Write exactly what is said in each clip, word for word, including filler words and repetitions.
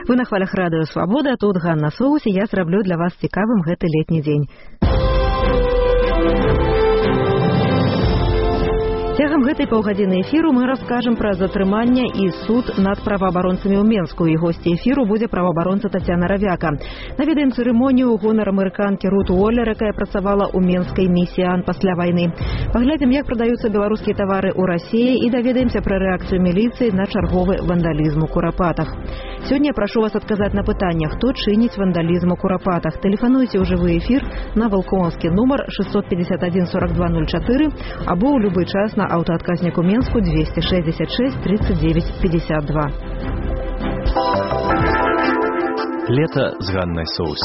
Вы на хвалях радыё Свабода, тут Ганна Соус, і я зраблю для вас цікавым гэты летні дзень. Цягам гэтай паўгадзіны эфіру мы раскажам пра затрыманне і суд над праваабаронцамі ў Менску. І госці эфіру будзе праваабаронца Тацяна Равяка. Наведаем цырымонію ў гонар амерыканкі Рут Уоллер, якая працавала ў менскай місіі АН пасля вайны. Паглядзім, як прадаюцца беларускія тавары ў Расіі і даведаемся пра рэакцыю міліцыі на чарговы вандалізм у Курапатах. Сёння прашу вас адказаць на пытанне, хто чыніць вандалізм у Курапатах. Тэлефануйце ў жывы эфір на валкоўскі нумар шестьсот пятьдесят один сорок два ноль четыре або ў любы час на аўтаадказніку Менску двести шестьдесят шесть тридцать девять пятьдесят два. Лето з Ганнай Соус.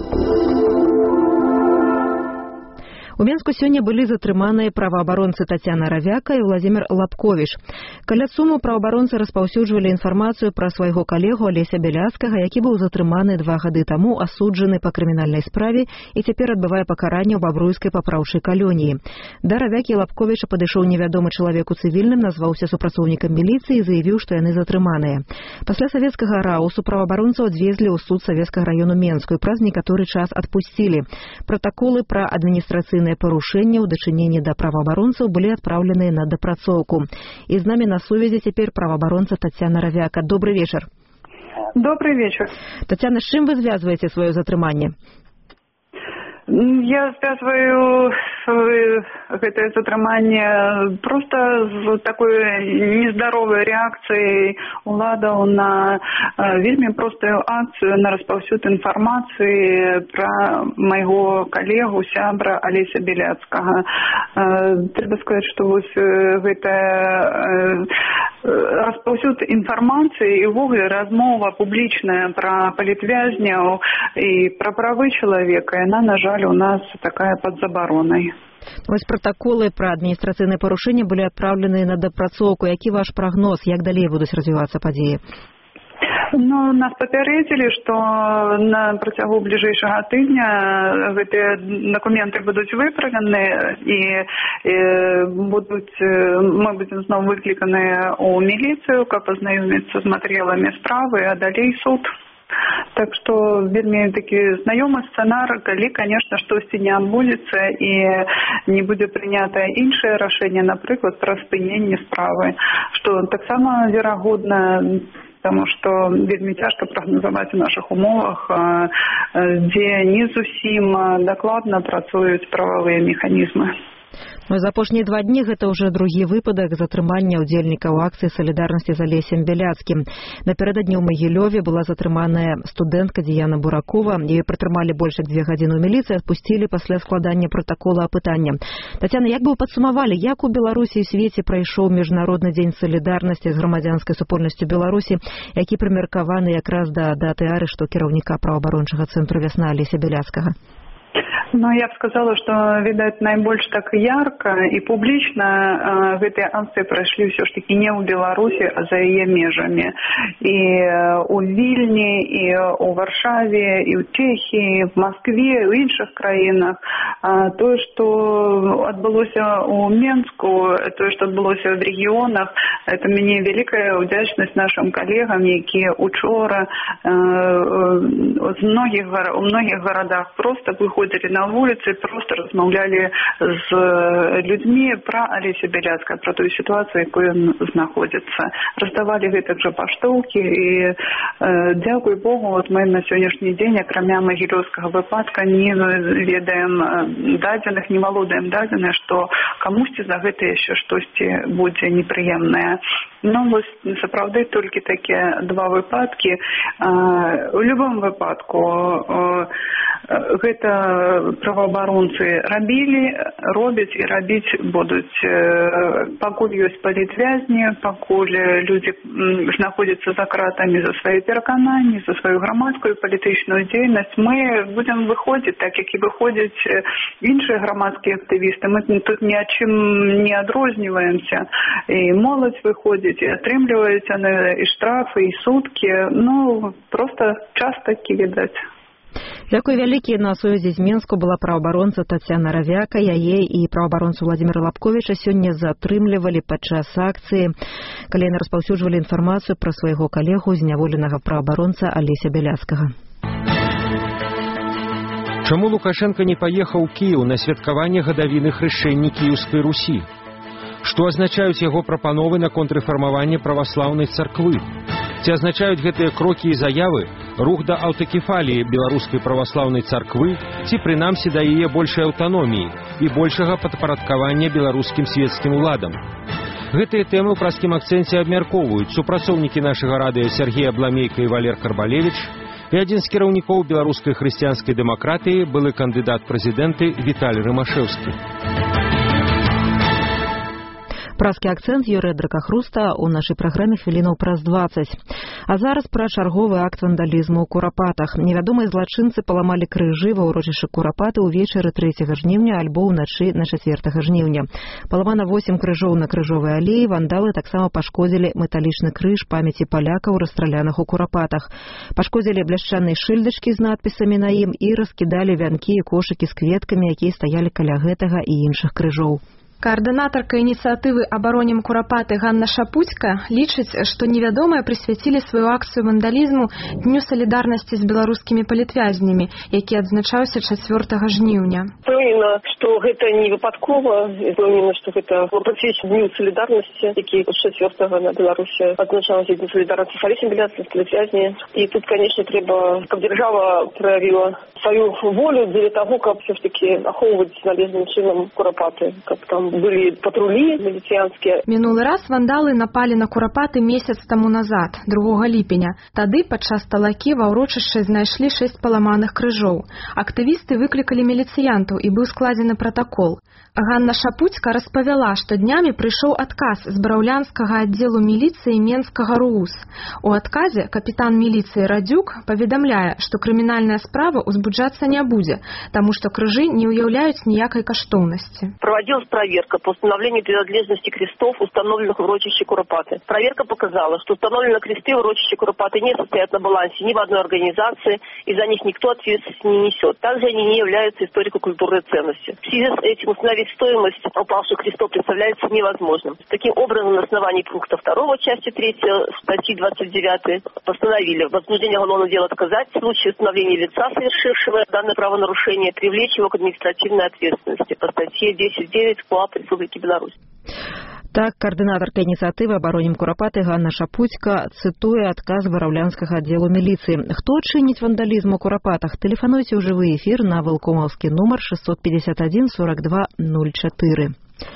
У Менску сёння былі затрыманыя праваабаронцы Тацяна Равяка і Владзімір Лапковіч. Каля суму праваабаронцы распаўсюджвалі інфармацыю пра свайго калегу Алеся Бяляцкага, які быў затрыманы два гады таму, асуджаны па крымінальнай справе і цяпер адбывае пакаранне ў бабруйскай папраўчай калоніі. Да Равякі і Лапковіча падышоў невядомы чалавек у цывільным, назваўся супрацоўнікам міліцыі і заявіў, што яны затрыманыя. Пасля савецкага раўсу праваабаронцаў адвезлі ў суд савецкага раёну Менску і праз некаторы час адпусцілі. Пратаколы пра адміністрацыйныя парушэнні ў дачыненні да праваабаронцаў былі адпраўленыя на дапрацоўку. І з намі на сувязі цяпер праваабаронца Тацяна Равяка. Добрый вечар. Добрый вечар. Тацяна, з чым вы звязваеце сваё затрыманне? Я связываю гэтае затрыманне просто з такой нездаровай рэакцыяй уладаў на вельмі простую акцыю на распаўсюд інфармацыі пра майго калегу, сябра Алеся Бяляцкага. Трэба сказаць, што вось гэта распаўсюд інфармацыі і ўвогуле размова публічная пра палітвязняў і пра правы чалавека, яна, на жаль, у нас такая под забаронай. Вось протоколы пра адміністрацыйныя парушэнні былі адпраўлены на дапрацоўку. Які ваш прагноз, як далей будуць развівацца падзеі? Ну, нас папярэдзілі, што на працягу бліжэйшага тыдня гэтыя дакументы будуць выправлены і, і будуць, мы будзем зноў выкліканыя ў міліцыю, каб пазнаёміцца з матэрыяламі справы, а далей суд. Так што вельмі такі знаёмы сцэнар, калі, конечно, штосьці не адбудзецца і не будзе прынятае іншае рашэнне, напрыклад, пра спыненне справы, што таксама верагодна, таму што вельмі цяжка прагназаваць у нашых умовах, дзе не зусім дакладна працуюць прававыя механізмы. Ну, за апошнія два дні гэта ўжо другі выпадак затрымання ўдзельнікаў акцыі салідарнасці з Алесем Бяляцкім. Напярэдадні ў Магілёве была затрыманая студэнтка Діяна Буракова. Яе прытрымалі больш як дзве гадзіны ў міліцыі, адпусцілі пасля складання пратакола апытання. Тацяна, як бы вы падсумавалі, як у Беларусі і свеце прайшоў міжнародны дзень салідарнасці з грамадзянскай супольнасцю Беларусі, які прымеркаваны якраз да даты арышту кіраўніка праваабарончага цэнтру «Вясна» Алеся Бяляцкага? Ну, я б сказала, што, відаць, найбольш так ярка і публічна гэтыя акцыі прайшлі ўсё ж такі не ў Беларусі, а за яе межамі. І ў Вільні, і ў Варшаве, і ў Чэхіі, в Маскве, і ў іншых краінах. Тое, што адбылося ў Менску, тое, што адбылося в рэгіёнах, это мяне вялікая ўдзячнасць нашым калегам, якія учора з многіх, у многіх гарадах проста выходзілі на вуліцы, просто размаўлялі з людзьмі пра Алеся Бяляцкага, пра тую сітуацыю, якой ён знаходзіцца. Раздавалі гэтак жа паштоўкі і э, дзякуй Богу, вот мы на сённяшні дзень, акрамя магілёўскага выпадка, не ведаем дадзеных, не валодаем дадзеных, што камусьці за гэта яшчэ штосьці будзе непрыемнае. Ну, вось сапраўды толькі такія два выпадкі. У любым выпадку гэта праваабаронцы рабілі, робяць і рабіць будуць. Пакуль ёсць палітвязні, пакуль людзі знаходзяцца за кратамі за свае перакананні, за сваю грамадскую палітычную дзейнасць, мы будзем выходзіць так, як і выходзяць іншыя грамадскія актывісты. Мы тут ні ад чым не адрозніваемся. І моладзь выходзіць, і атрымліваюць і штрафы, і суткі. Ну, проста час такі, відаць. Дзякуй вялікі. На сувязі з Менску была праваабаронца Тацяна Равяка. Яе і праваабаронцу Владзіміра Лапковіча сёння затрымлівалі падчас акцыі, калі яны распаўсюджвалі інфармацыю пра свайго калегу, зняволенага праваабаронца Алеся Бяляцкага. Чаму Лукашенко не паехаў у Кіеў на святкаванне гадавіны хрышчэння Кіеўскай Русі? Што азначаюць яго прапановы наконт рэфармавання праваслаўнай царквы? Ці азначаюць гэтыя крокі і заявы рух да аўтакефаліі беларускай праваслаўнай царквы, ці прынамсі да яе большай аўтаноміі і большага падпарадкавання беларускім свецкім уладам? Гэтыя тэмы ў праскім акцэнце абмяркоўваюць супрацоўнікі нашага радыё Сергей Абламейка і Валер Карбалевіч і адзін з кіраўнікоў беларускай хрысціянскай дэмакратыі, былы кандыдат прэзідэнты Віталій Рымашэўскі. Праскі акцэнт Юрыя Дракахруста ў нашай праграме хвілінаў праз дваццаць. А зараз пра чарговы акт вандалізму ў Курапатах. Невядомыя злачынцы паламалі крыжы ва ўрочышчы Курапаты ўвечары трэцяга жніўня альбо ўначы на чацвёртага жніўня. Паламана восем крыжоў на крыжовай алеі. Вандалы таксама пашкодзілі металічны крыж памяці палякаў, расстраляных у Курапатах. Пашкодзілі бляшчаныя шыльдачкі з надпісамі на ім і раскідалі вянкі і кошыкі з кветкамі, якія стаялі каля гэтага і іншых крыжоў. Координаторка инициативы «Обороним Куропаты» Ганна Шапуцька лічыць, што невядомыя прысвяцілі сваю акцыю вандалізму Дню солідарнасці з беларускімі палітвязнямі, які адзначаўся чацвёртага жніўня. Пэўнена, што гэта не выпадкова, пэўнена, што гэта прысвечана Дню солідарнасці, які чацвёртага на Беларусі адзначаўся Дню солідарнасці з Алесем Бяляцкім, з палітвязнямі. І тут, конечно, трэба, каб дзяржава праявіла сваю волю для того, каб все ж таки ахоўваць належным чынам Курапаты, каб там былі патрулі міліцыянскія. Мінулы раз вандалы напалі на Курапаты месяц таму назад, другога ліпеня. Тады падчас талакі ва ўрочышчы знайшлі шэсць паламаных крыжоў. Актывісты выклікалі міліцыянтаў і быў складзены пратакол. Ганна Шапуцька распавяла, што днямі прыйшоў адказ з браўлянскага аддзелу міліцыі Менскага РУУС. У адказе капітан міліцыі Радзюк паведамляе, што крымінальная справа узбуджацца не будзе, таму што крыжы не ўяўляюць ніякай каштоўнасці. Проводилась проверка по установлению принадлежности крестов, установленных в урочище Куропаты. Проверка показала, что установленные кресты в урочище Куропаты не состоят на балансе ни в одной организации, и за них никто ответственности не несет. Также они не являются историко-культурной ценностью. В связи с этим установить стоимость упавших крестов представляется невозможным. Таким образом, на основании пункта второго части третьей статьи двадцать девять постановили возбуждение уголовного дела отказать в случае установления лица, совершившего данное правонарушение, привлечь его к административной ответственности по статье десять девять КоАП Республики Беларусь. Так, координаторка инициативы «Обороним Куропаты» Ганна Шапуцька цитуе адказ бараўлянскага аддзелу міліцыі. Хто чыніць вандалізм у Курапатах? Тэлефануйце ў жывы эфір на вэлкомаўскі нумар шестьсот пятьдесят один сорок два ноль четыре.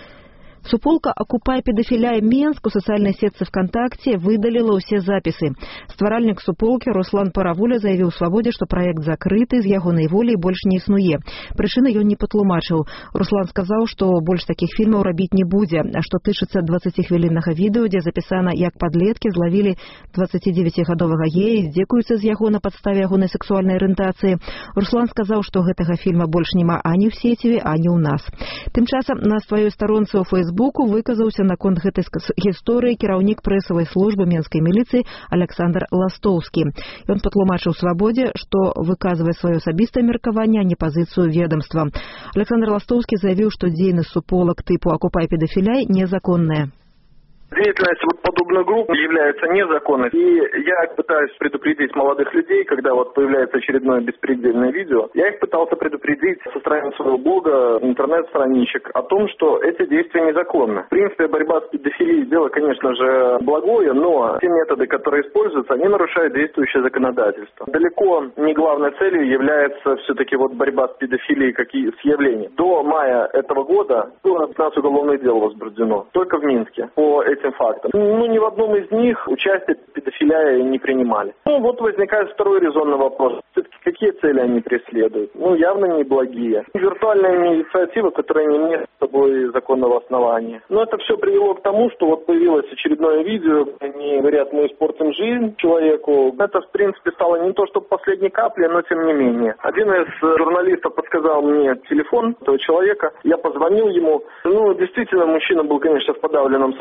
Суполка «Окупай педофиляй Менск» у сацыяльнай сетцы ВКонтакте выдаліла ўсе запісы. Стваральнік суполкі Руслан Паравуля заявіў Свабодзе, што праект закрыты, з ягонай волі больш не існуе. Прычыны ён не патлумачыў. Руслан сказаў, што больш такіх фільмаў рабіць не будзе. А што тычыцца дваццацігвіліннага відэо, дзе запісана, як падлеткі злавілі дваццацідзевяцігадовага гея і здзекуюцца з яго на падставе ягонай сексуальнай арыентацыі, Руслан сказаў, што гэтага фільма больш няма ані ў сеціве, ані ў нас. Тым часам на сваёй старонцы ў Фейсбук Буку выказаўся наконт гэтай гісторыі кіраўнік прэсавай службы менскай міліцыі Александр Ластоўскі. Ён патлумачыў Свабодзе, што выказвае сваё асабістае меркаванне, а не пазіцыю ведомства. Александр Ластоўскі заявіў, што дзейнасць суполак тыпу «Окупай педофиляй» незаконная. Деятельность вот подобных групп является незаконной. И я пытаюсь предупредить молодых людей, когда вот появляется очередное беспредельное видео, я их пытался предупредить со страниц своего блога, интернет-страничек о том, что эти действия незаконны. В принципе, борьба с педофилией дело, конечно же, благое, но те методы, которые используются, они нарушают действующее законодательство. Далеко не главной целью является все-таки вот борьба с педофилией как и с явлением. До мая этого года было пятнадцать уголовных дел возбуждено, только в Минске, по этим фактам. Ну, ни в одном из них участие педофиля не принимали. Ну, вот возникает второй резонный вопрос. Все-таки какие цели они преследуют? Ну, явно не благие. Виртуальная инициатива, которая не имеет с собой законного основания. Но это все привело к тому, что вот появилось очередное видео, они говорят, мы испортим жизнь человеку. Это, в принципе, стало не то, что последней каплей, но тем не менее. Один из журналистов подсказал мне телефон этого человека. Я позвонил ему. Ну, действительно, мужчина был, конечно, в подавленном состоянии.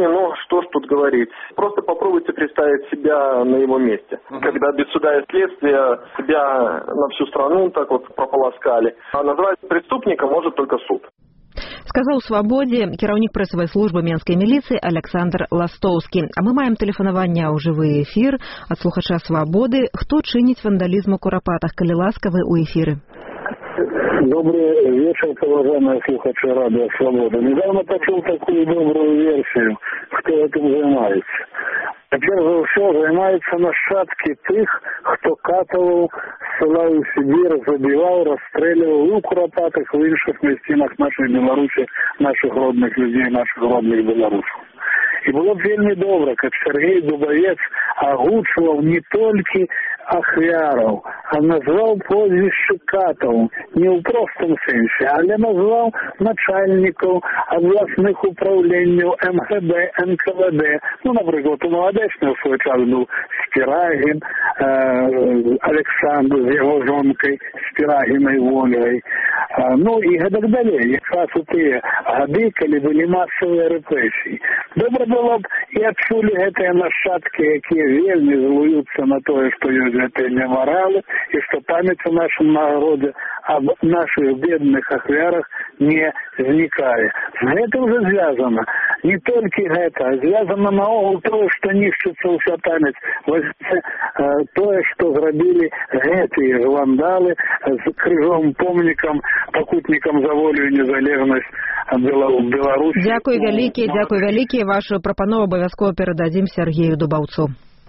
сожалению, ну что ж тут говорить. Просто попробуйте представить себя на его месте. Uh-huh. Когда без суда и следствия себя на всю страну так вот прополоскали. А назвать преступника может только суд. Сказаў «Свабодзе» кіраўнік прэсавай службы менскай міліцыі Александр Ластоўскі. А мы маем тэлефанаванне ў жывы эфір ад слухача «Свабоды». Хто чыніць вандалізм у Курапатах? Калі ласкавы, у эфіры. Добрый вечер, уважаемые слухачи радио «Свобода». Недавно почул такую добрую версию, кто этим занимается. Перш за все, займаюцца нашчадкі тых, хто катаваў, ссылаў у Сібір, забіваў, расстрэльваў і ў Курапатах, і ў іншых мясцінах нашай Беларусі, нашых родных людзей, нашых родных беларусаў. І было б вельмі добра, каб Сергей Дубавец агучваў не толькі ахвяраў, а назваў прозвішчы катаў, не ў простым сэнсе, але назваў начальнікаў абласных управленняў эм гэ бэ, эн ка вэ дэ. Ну, напрыклад, у Маладэчны ў свой час быў Спірагін, э, Александр з яго жонкай, Спірагінай Вольгай. Э, ну, і гэтак далей. Якраз у тыя гады, калі былі масавыя рэпрэсіі. Добра было б і адчулі гэтыя нашчадкі, якія вельмі злуюцца на тое, што ёсць гэтыя мемаралы, і што памяць у нашым народзе аб нашых бедных ахвярах не знікае. З гэтым жа звязана не толькі гэта, а звязана наогул тое, што нішчыцца ўся памяць. Вось э, тое, што зрабілі гэтыя ж вандалы з крыжом помнікам, пакутнікам за волю і незалежнасць Беларусі. Дзякуй вялікі, дзякуй вялікі. Вашу прапанову абавязкова перададзім Сергею Дубаўцу.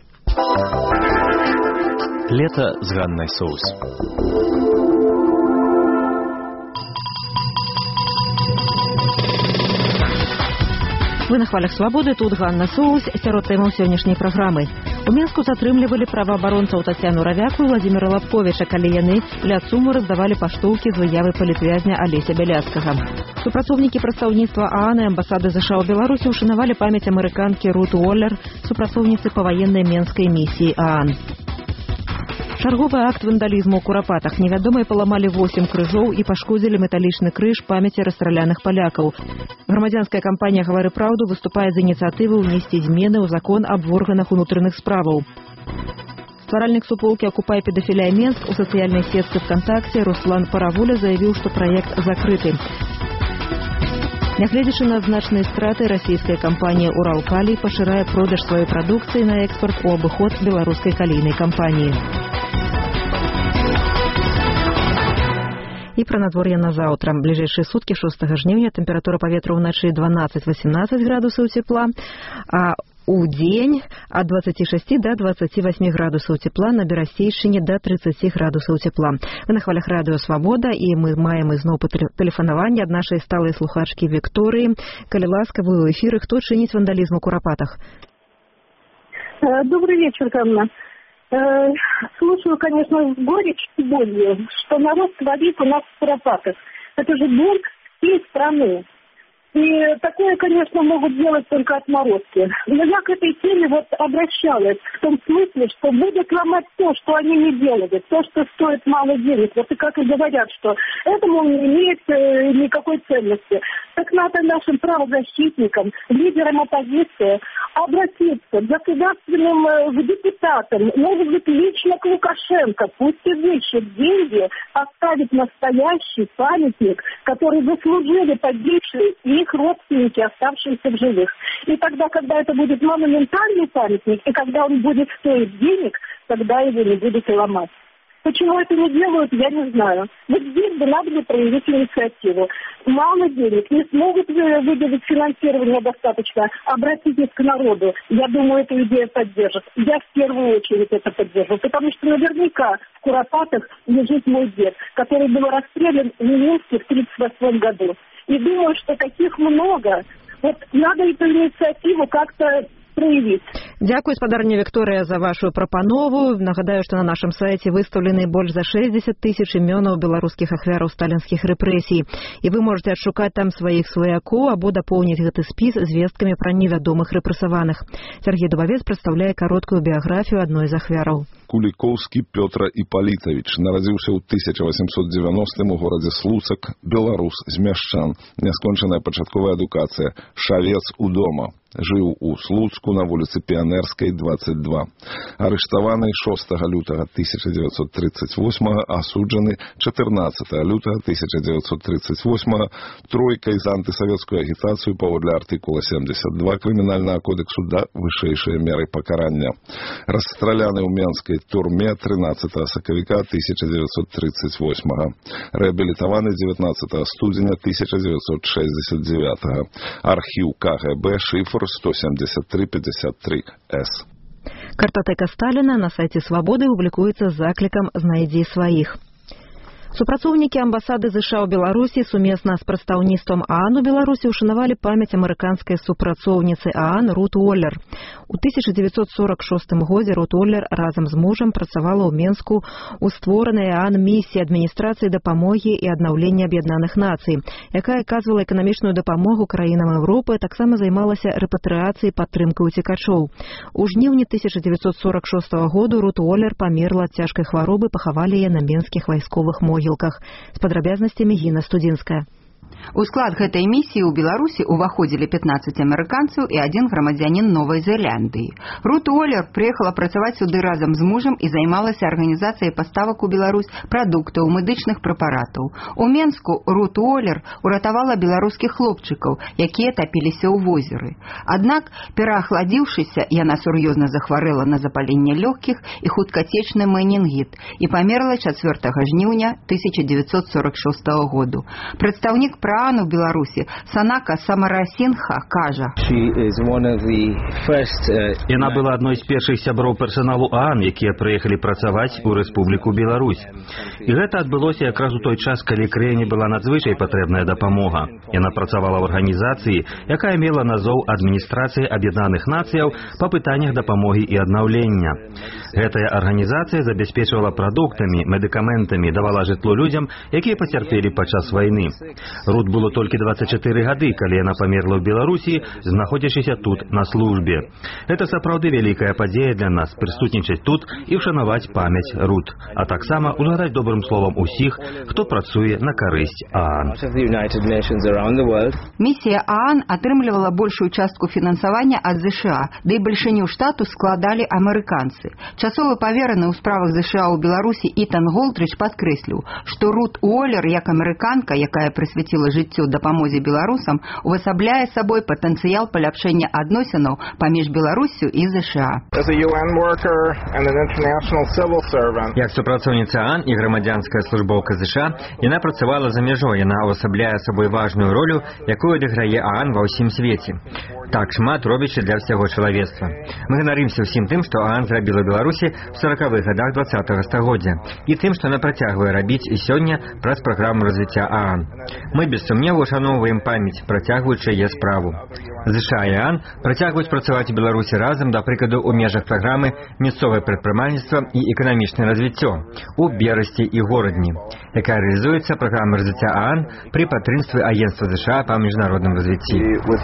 Лето з Ганнай Соус. Вы на хвалях «Свабоды», тут Ганна Соус, сярод тэмаў сённяшняй праграмы. У Мінску затрымлівалі праваабаронцаў Тацяну Равяку і Владзіміра Лапковіча, калі яны ля ЦУМу раздавалі паштоўкі з выявы палітвязня Алеся Бяляцкага. Супрацоўнікі прадстаўніцтва ААН і амбасады ЗША ў Беларусі ушанавалі памяць амерыканкі Рут Уоллер, супрацоўніцы паваеннай менскай місіі ААН. Чарговы акт вандалізму ў Курапатах. Невядомыя паламалі восем крыжоў і пашкодзілі металічны крыж памяці расстраляных палякаў. Грамадзянская кампанія «Гавары праўду» выступае з ініцыятывы ўнесці змены ў закон аб органах унутраных справаў. Стваральнік суполкі «Акупай педафіляй Менск» у сацыяльнай сетцы ВКонтакте Руслан Паравуля заявіў, што праект закрыты. Нягледзячы на значныя страты, расійская кампанія «Уралкалій» пашырае продаж сваёй прадукцыі на экспарт у абыход беларускай калійнай кампаніі. І пра надвор'е на заўтра. Бліжэйшыя суткі шостага жніўня тэмпература паветра ўначы дванаццаць-васемнаццаць градусаў цепла, а у дзень ад дваццаці шасці да дваццаці васьмі градусаў цепла, на Берасцейшчыне да трыццаці градусаў цепла. Вы на хвалях радыё «Свабода», і мы маем ізноў тэлефанаванне ад нашай сталай слухачкі Вікторыі. Калі ласка, вы ў эфіры. Хто чыніць вандалізм у Курапатах? Добрый вечер, Ганна. Слушаю, конечно, с горечью и болью, что народ творит у нас в Курапатах. Это же бунт всей страны. И такое, конечно, могут делать только отморозки. Но я к этой теме вот обращалась в том смысле, что будет ломать то, что они не делали, то, что стоит мало денег. Вот и как и говорят, что это, мол, не имеет э, никакой ценности. Так надо нашим правозащитникам, лидерам оппозиции обратиться к государственным э, депутатам, может быть, лично к Лукашенко. Пусть изыщет деньги, поставить настоящий памятник, который заслужили погибшие и их родственники, оставшиеся в живых. И тогда, когда это будет монументальный памятник, и когда он будет стоить денег, тогда его не будут и ломать. Почему это не делают, я не знаю. Вот здесь бы надо бы проявить инициативу. Мало денег, не смогут выделить финансирование достаточно. Обратитесь к народу. Я думаю, эту идею поддержат. Я в первую очередь это поддержу. Потому что наверняка в Куропатах лежит мой дед, который был расстрелян в Минске в тридцать восьмом году. И думаю, что таких много. Вот надо эту инициативу как-то проявить. Дзякуй, спадарня Вікторыя, за вашу прапанову. Нагадаю, што на нашым сайце выстаўлены больш за шэсцьдзесят тысяч імёнаў беларускіх ахвяраў сталінскіх рэпрэсій. І вы можете адшукаць там сваіх сваякоў або дапоўніць гэты спіс звесткамі пра невядомых рэпрэсаваных. Сергей Дубавец прадстаўляе кароткую біяграфію адной з ахвяраў. Кулікоўскі Пётр Іпалітавіч нарадзіўся ў тысяча васемсот дзевяностым у горадзе Слуцак, беларус з мяшчан, няскончаная пачатковая адукацыя, шавец у дома. Жыў у Слуцку на вуліцы Піянерскай, двадцать два. Арыштаваны шостага лютага тысяча дзевяцьсот тридцать восьмага, асуджаны чатырнаццатага лютага тысяча дзевяцьсот тридцать восьмага тройкай за антысавецкую агітацыю паводле артыкула семьдесят два Крымінальнага кодексу да вышэйшай меры пакарання. Расстраляны ў Менскай турме трынаццатага сакавіка тысяча дзевяцьсот тридцать восьмага. Рэабілітаваны дзевятнаццатага студзеня тысяча дзевяцьсот шэсцьдзесят девятага. Архіў КГБ, шифр сто семьдесят три пятьдесят три эс. Картатэка Сталіна на сайце Свабоды публікуецца з заклікам «Знайдзі сваіх». Супрацоўнікі амбасады ЗША ў Беларусі сумесна з прадстаўніцтвам ААН у Беларусі ушанавалі памяць амерыканскай супрацоўніцы ААН Рут Уоллер. У тысяча дзевяцьсот сорок шостым годзе Рут Уоллер разам з мужам працавала ў Менску ў створанай ААН місіі адміністрацыі дапамогі і аднаўлення Аб'яднаных Нацый, якая аказвала эканамічную дапамогу краінам Еўропы, таксама займалася рэпатрыяцыяй падтрымкай уцекачоў. У жніўні тысяча дзевяцьсот сорок шостага году Рут Уоллер памерла ад цяжкай хваробы, пахавалі яе на менскіх вайсковых могілках. З падрабязнасцямі Гіна Студзінская. У склад гэтай місіі ў Беларусі ўваходзілі пятнаццаць амерыканцаў і адзін грамадзянін Новай Зеландыі. Рут Уоллер прыехала працаваць сюды разам з мужам і займалася арганізацыяй паставак у Беларусь прадуктаў, медычных прэпаратаў. У Менску Рут Уоллер уратавала беларускіх хлопчыкаў, якія тапіліся ў возеры. Аднак, пераахладзіўшыся, яна сур'ёзна захварэла на запаленне лёгкіх і хуткацечны менінгіт і памерла чацвёртага жніўня тысяча дзевяцьсот сорок шостага году. Прадстаўнік ААН у Беларусі Санака Самарасінха кажа: Яна была адной з першых сяброў персаналу ААН, якія прыехалі працаваць у Рэспубліку Беларусь. І гэта адбылося якраз у той час, калі краіне была надзвычай патрэбная дапамога. Яна працавала ў арганізацыі, якая мела назоў адміністрацыі Аб'яднаных Нацыяў па пытаннях дапамогі і аднаўлення. Гэтая арганізацыя забяспечвала прадуктамі, медыкаментамі, давала жытло людзям, якія пацярпелі падчас вайны. Рут было толькі двадцать чатыры гады, калі яна памерла ў Беларусі, знаходзячыся тут на службе. Гэта сапраўды вялікая падзея для нас прысутнічаць тут і ўшанаваць памяць Рут, а таксама узгадаць добрым словам усіх, хто працуе на карысць ААН. Місія ААН атрымлівала большую частку фінансавання ад ЗША, да і бальшыню штату складалі амерыканцы. Часовы павераны ў справах ЗША ў Беларусі Ітан Голдрыч падкрэсліў, што Рут Уоллер, як амерыканка, якая прысвяціла жыццю дапамозе беларусам, увасабляе сабой патэнцыял паляпшэння адносінаў паміж Беларуссю і ЗША. Як супрацоўніца ААН і грамадзянская службоўка ЗША, яна працавала за мяжой, яна увасабляе сабой важную ролю, якую адыграе ААН ва ўсім свеце. Так шмат робячы для ўсяго чалавецтва. Мы ганарымся ўсім тым, што ААН зрабіла Беларусі ў саракавых гадах двадцатага стагоддзя і тым, што яна працягвае рабіць і сёння праз праграму развіцця ААН. Мы без сумневу ушаноўваем памяць, працягваючы яе справу. ЗША і ААН працягваюць працаваць у Беларусі разам, да прыкладу, у межах праграмы мясцовае прадпрымальніцтва і эканамічнае развіццё у Берасці і Горадні, якая рэалізуецца праграма развіцця ААН пры падтрымстве агенцтва ЗША па міжнародным развіцці.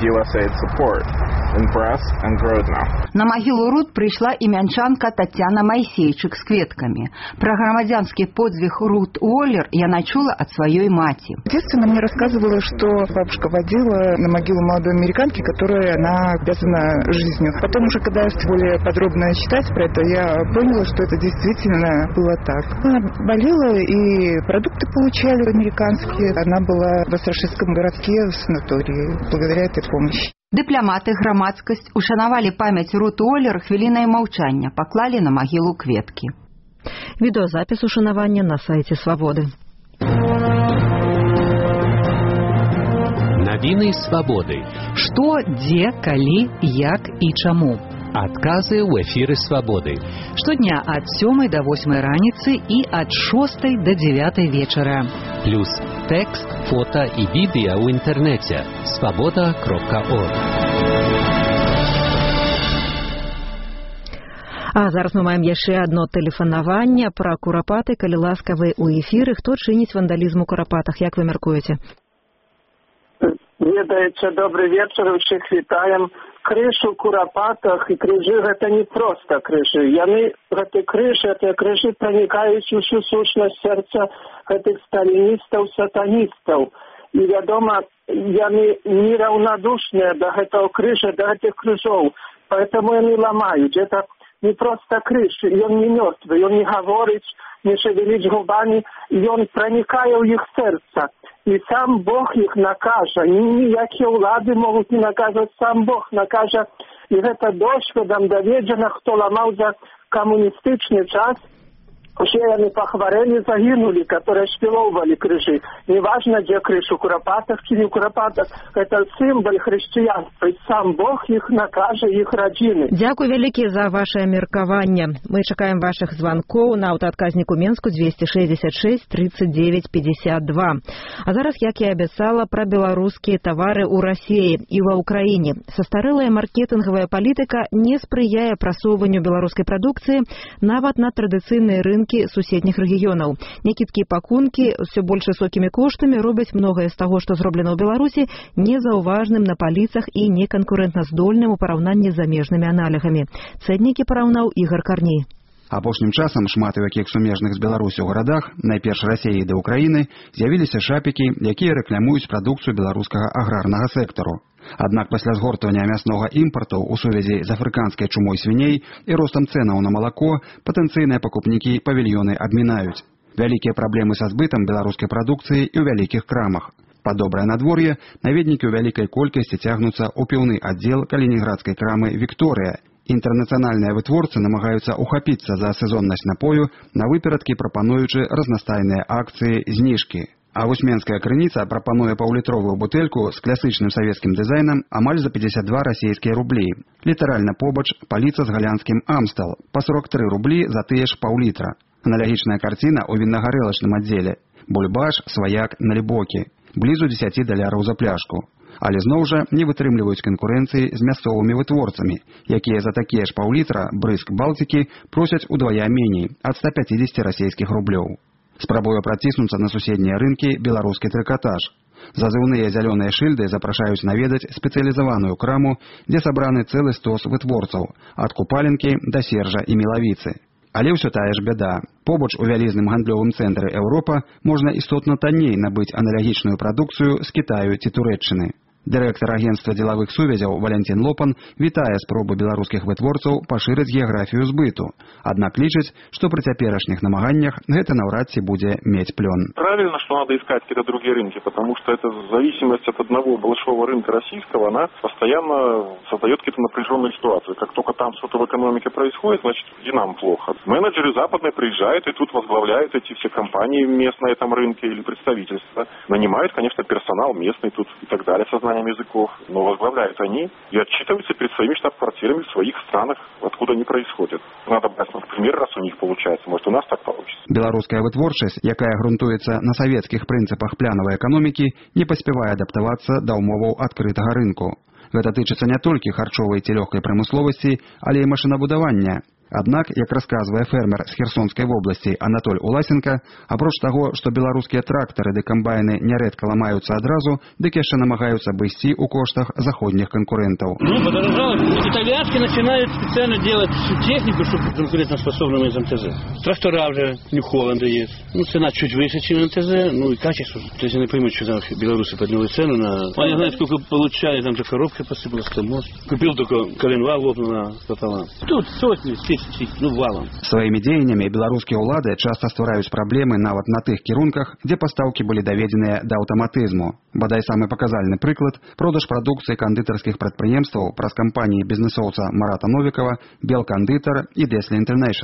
На магілу Рут прыйшла і мянчанка Тацяна Майсейчык з кветкамі. Пра грамадзянскі подзвіг Рут Уоллер яна чула ад сваёй маці. Детственно мне рассказывала, что бабушка водила на могилу молодой американки, которой она обязана жизнью. Потом уже, когда более подробно читать про это, я поняла, что это действительно было так. Она болела и продукты получали американские. Она была в Острашевском городке в санатории благодаря этой помощи. Дыпламаты, грамадскасць ушанавалі памяць Рут Уоллер хвілінай маўчання, паклалі на магілу кветкі. Відеозапіс ушанавання на сайце Свабоды. Навіны Свабоды. Што, дзе, калі, як і чаму. Адказы ў эфіры Свабоды. Штодня ад сёмай да восьмай раніцы і ад шостай да дзявятай вечара. Плюс тэкст, фота і відэа ў інтэрнэце. свабода кропка орг. А зараз мы маем яшчэ адно тэлефанаванне пра курапаты, калі ласка вы ў эфіры. Хто чыніць вандалізм у курапатах, як вы мяркуеце? Ведаеце, добрый вечер, усіх вітаем. Крыж у курапатах і крыжы гэта не проста крыжы. Яны, гэты крыж, гэтыя крыжы пранікаюць усю сущнасць сэрца гэтых сталіністаў, сатаністаў. І, вядома, яны нераўнадушныя да гэтага крыжа, да гэтых крыжоў. Поэтому яны ламаюць. Это не просто крыж, ён не мёртвы, ён не гаворыць, не шевеліць губамі, ён пранікае ў іх сэрца. І сам Бог іх накажа. Ніякія ўлады могуць не наказаць, сам Бог накажа. І гэта досведам даведзена, хто ламаў за камуністычны час. Усе яны пахварэлі, загінулі, которые шпілоўвалі крыжы. Неважна, дзе крыж, у курапатах ці не у курапатах. Гэта сімвал хрысціянства. І сам Бог іх накажа, іх радзіны. Дзякуй вялікі за ваше меркаванне. Мы чакаем вашых званкоў на аўтаадказніку Менску двести шестьдесят шесть тридцать девять пятьдесят два. А зараз, як я абяцала, пра беларускія тавары ў Расіі і ва Ўкраіне. Састарэлая маркетынгавая палітыка не спрыяе прасоўванню беларускай прадукцыі нават на традыцыйныя рынкі суседніх рэгіёнаў. Некідкія пакункі ўсё больш высокімі коштамі робяць многае з таго, што зроблена ў Беларусі, незаўважным на паліцах і неканкурэнтназдольным у параўнанні з замежнымі аналігамі. Цэннікі параўнаў Ігар Карней. Апошнім часам шмат у якіх сумежных з Беларусі ў гарадах, найперш Расіі да Ўкраіны, з'явіліся шапікі, якія рэкламуюць прадукцыю беларускага аграрнага сектару. Аднак пасля згортвання мяснога імпарту ў сувязі з афрыканскай чумой свіней і ростам цэнаў на малако патэнцыйныя пакупнікі павільёны абмінаюць. Вялікія праблемы са збытам беларускай прадукцыі і ў вялікіх крамах. Па добрае надвор'е наведнікі ў вялікай колькасці цягнуцца ў піўны аддзел калінінградскай крамы «Вікторыя». Інтэрнацыянальныя вытворцы намагаюцца ухапіцца за сезоннасць напою, на выперадкі прапануючы разнастайныя акцыі, зніжкі. А вось менская крыніца прапануе паўлітровую бутэльку з класычным савецкім дызайнам амаль за пятьдесят два расійскія рублі. Літаральна побач паліца з галянскім «Амстел» па сорок три рублі за тыя ж паўлітра. Аналагічная карціна ў віннагарэлачным аддзеле. Бульбаш, сваяк, налібокі. Блізу дзесяці даляраў за пляшку. Але зноў жа не вытрымліваюць канкурэнцыі з мясцовымі вытворцамі, якія за такія ж паўлітра брызг Балтікі просяць удвая меней, ад ста пятидесяти расійскіх рублёў. Спрабуе праціснуцца на суседнія рынкі беларускі трыкатаж. Зазыўныя зялёныя шыльды запрашаюць наведаць спецыялізаваную краму, дзе сабраны цэлы стос вытворцаў, ад купаленкі да сержа і мелавіцы. Але ўсё тая ж бяда. Побач у вялізным гандлёвым цэнтры Еўропа можна істотна танней набыць аналагічную прадукцыю з Кітаю ці Турэччыны. Дырэктар агенцтва дзелавых сувязяў Валянцін Лопан вітае спробу беларускіх вытворцаў пашырыць геаграфію збыту. Аднак лічыць, што пры цяперашніх намаганнях гэта наўрад ці будзе мець плён. Правильно, что надо искать какие-то другие рынки, потому что эта зависимость от одного большого рынка российского, она постоянно создает какие-то напряженные ситуации. Как только там что-то в экономике происходит, значит и нам плохо. Менеджеры западные приезжают и тут возглавляют эти все компании местные на этом рынке или представительства. Нанимают, конечно, персонал местный тут и так далее, сознание языков, но возглавляют они и отчитываются перед своими штаб-квартирами в своих странах, откуда они происходят. Надо брать, например, раз у них получается, может, у нас так получится. Беларуская вытворчасць, якая грунтуецца на савецкіх прынцыпах планавай эканомікі, не паспявае адаптавацца да ўмоваў адкрытага рынку. Гэта тычыцца не толькі харчовай ці лёгкай прамысловасці, але і машынабудавання. Аднак, як расказвае фермер з Херсонскай вобласці Анатоль Уласенко, апроч таго, што беларускія трактары ды камбайны нярэдка ламаюцца адразу, дык яшчэ намагаюцца абысці ў коштах заходніх канкурэнтаў. Ну, подорожало. Итальянцы начинают специально делать технику, чтобы конкурентоспособным из эм тэ зэ. Трактора уже Нью-Холланда есть. Ну, цена чуть выше, чем эм тэ зэ, ну и качество. То есть они поймут, что там белорусы подняли цену на... Они знают, сколько получали, там же коробка посыпалась, там мост. Купил только коленвал, лопнул пополам. Тут сотни, тысячи. Ну, валом. Сваімі дзеяннямі беларускія ўлады часта ствараюць праблемы нават на тых кірунках, дзе пастаўкі былі даведзеныя да аўтаматызму. Бадай самы паказальны прыклад – продаж прадукцыі кандытарскіх прадпрыемстваў праз кампаніі бізнэсоўца Марата Новікава, Белкандытар і Деслі Інтэрнэшнл.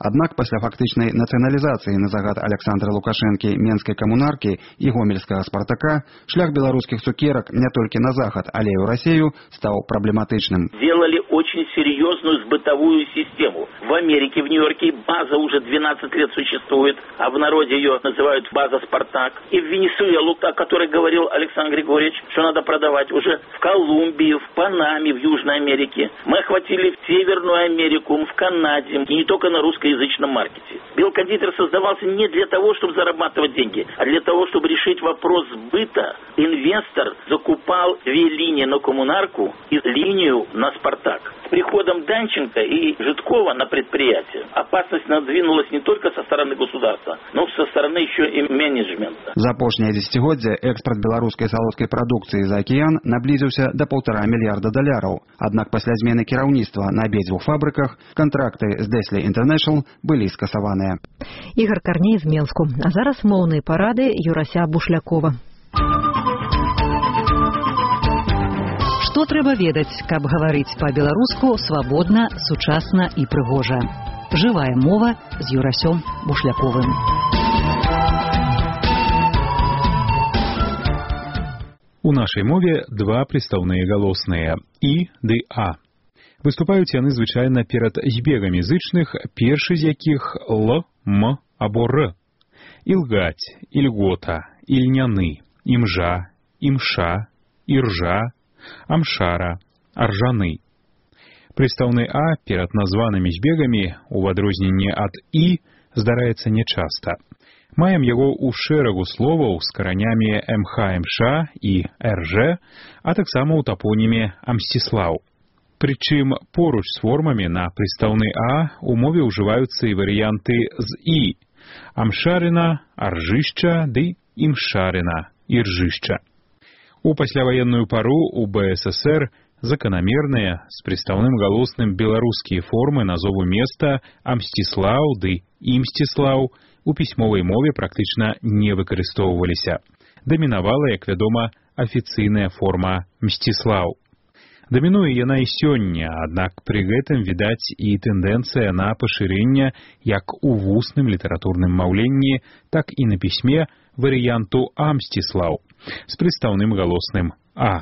Аднак пасля фактычнай нацыяналізацыі на загад Александра Лукашэнкі менскай камунаркі і гомельскага «Спартака» шлях беларускіх цукерак не толькі на захад, але і ў Расію стаў праблематычным. Делали очень серьезную сбытовую систему. В Америке, в Нью-Йорке база уже двенадцать лет существует, а в народе ее называют база «Спартак». И в Венесуэлу, о которой говорил Александр Григорьевич, что надо продавать уже в Колумбии, в Панаме, в Южной Америке. Мы охватили в Северную Америку, в Канаде, и не только на русскоязычном маркете. Белкондитер создавался не для того, чтобы зарабатывать деньги, а для того, чтобы решить вопрос сбыта. Инвестор закупал две линии на коммунарку и линию на «Спартак». С приходом Данченко и Житкова на предприятие опасность надвинулась не только со стороны государства, но со стороны еще и менеджмента. За апошняе дзесяцігоддзе экспорт беларускай салодкай прадукцыі за акіян наблізіўся да полтора мільярда даляраў. Аднак пасля змены кіраўніцтва на абедзвюх фабрыках кантракты з Desley International былі скасаваныя. Ігор Карней з Менску. А зараз моўныя парады Юрася Бушлякова. Што трэба ведаць, каб гаварыць па-беларуску свабодна, сучасна і прыгожа. Жывая мова з Юрасём Бушляковым. У нашай мове два прыстаўныя галосныя і ды а. Выступаюць яны звычайна перад збегамі зычных, першы з якіх л, м або р. Ілгаць, ільгота, ільняны, імжа, імша, іржа, амшара, аржаны. Прыстаўны а перад названымі збегамі, у адрозненне ад і, здараецца нечаста. Маем яго ў шэрагу словаў з каранямі мх-мш і рж, а таксама ў тапоніме Амсціслаў. Прычым поруч з формамі на прыстаўны а у мове ўжываюцца і варыянты з і. Амшарына, аржышча ды імшарына, іржышча. У пасляваенную пару у бэ эс эс эр заканамерныя з прыстаўным галосным беларускія формы назову места Амсціслаў ды Імсціслаў у пісьмовай мове практычна не выкарыстоўваліся. Дамінавала, як вядома, афіцыйная форма Мсціслаў. Дамінуе яна і сёння, аднак пры гэтым відаць і тэндэнцыя на пашырэнне як у вусным літаратурным маўленні, так і на пісьме варыянту Амсціслаў з прыстаўным галосным а.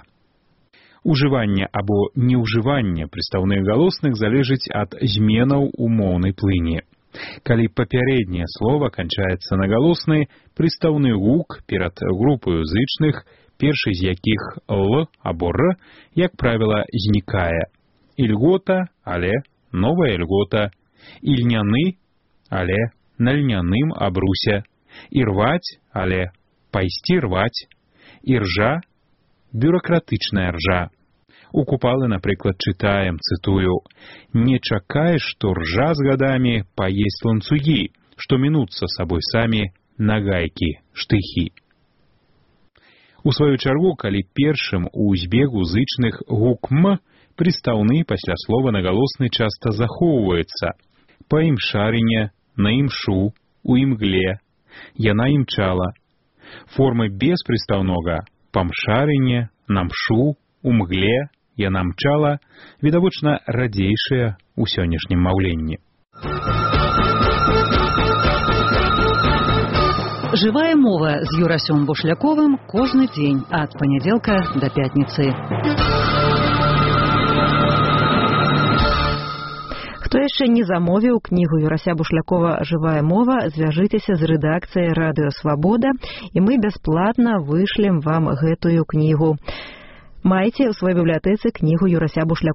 Ужыванне або неўжыванне прыстаўных галосных залежыць ад зменаў у моўнай плыні. Калі папярэдняе слова канчаецца на галосны, прыстаўны гук перад групаю зычных, першы з якіх л або р, як правіла, знікае. Ільгота, але новая льгота. Ільняны, але на льняным абрусе. Ірваць, але пайсці рваць. Іржа, бюракратычная ржа. У купалы, напрыклад, чытаем, цытую: «Не чакай, што ржа з гадамі паесць ланцугі, што мінуцца сабой самі нагайкі, штыхі». У сваю чаргу, калі першым у збегу зычных гук «м», прыстаўны пасля слова нагалосны часта захоўваецца. Па імшарыне, на імшу, у імгле, яна імчала. Формы без прыстаўнога па мшарыне, на мшу, у мгле, яна мчала, відавочна радзейшая ў сённяшнім маўленні. Жывая мова з Юрасём Бушляковым кожны дзень ад панядзелка да пятніцы. Хто яшчэ не замовіў кнігу Юрася Бушлякова «Жывая мова», звяжыцеся з рэдакцыяй «Радыё Свабода», і мы бясплатна вышлем вам гэтую кнігу. Майце ў сваёй бібліятэцы кнігу Юрася Бушлякова.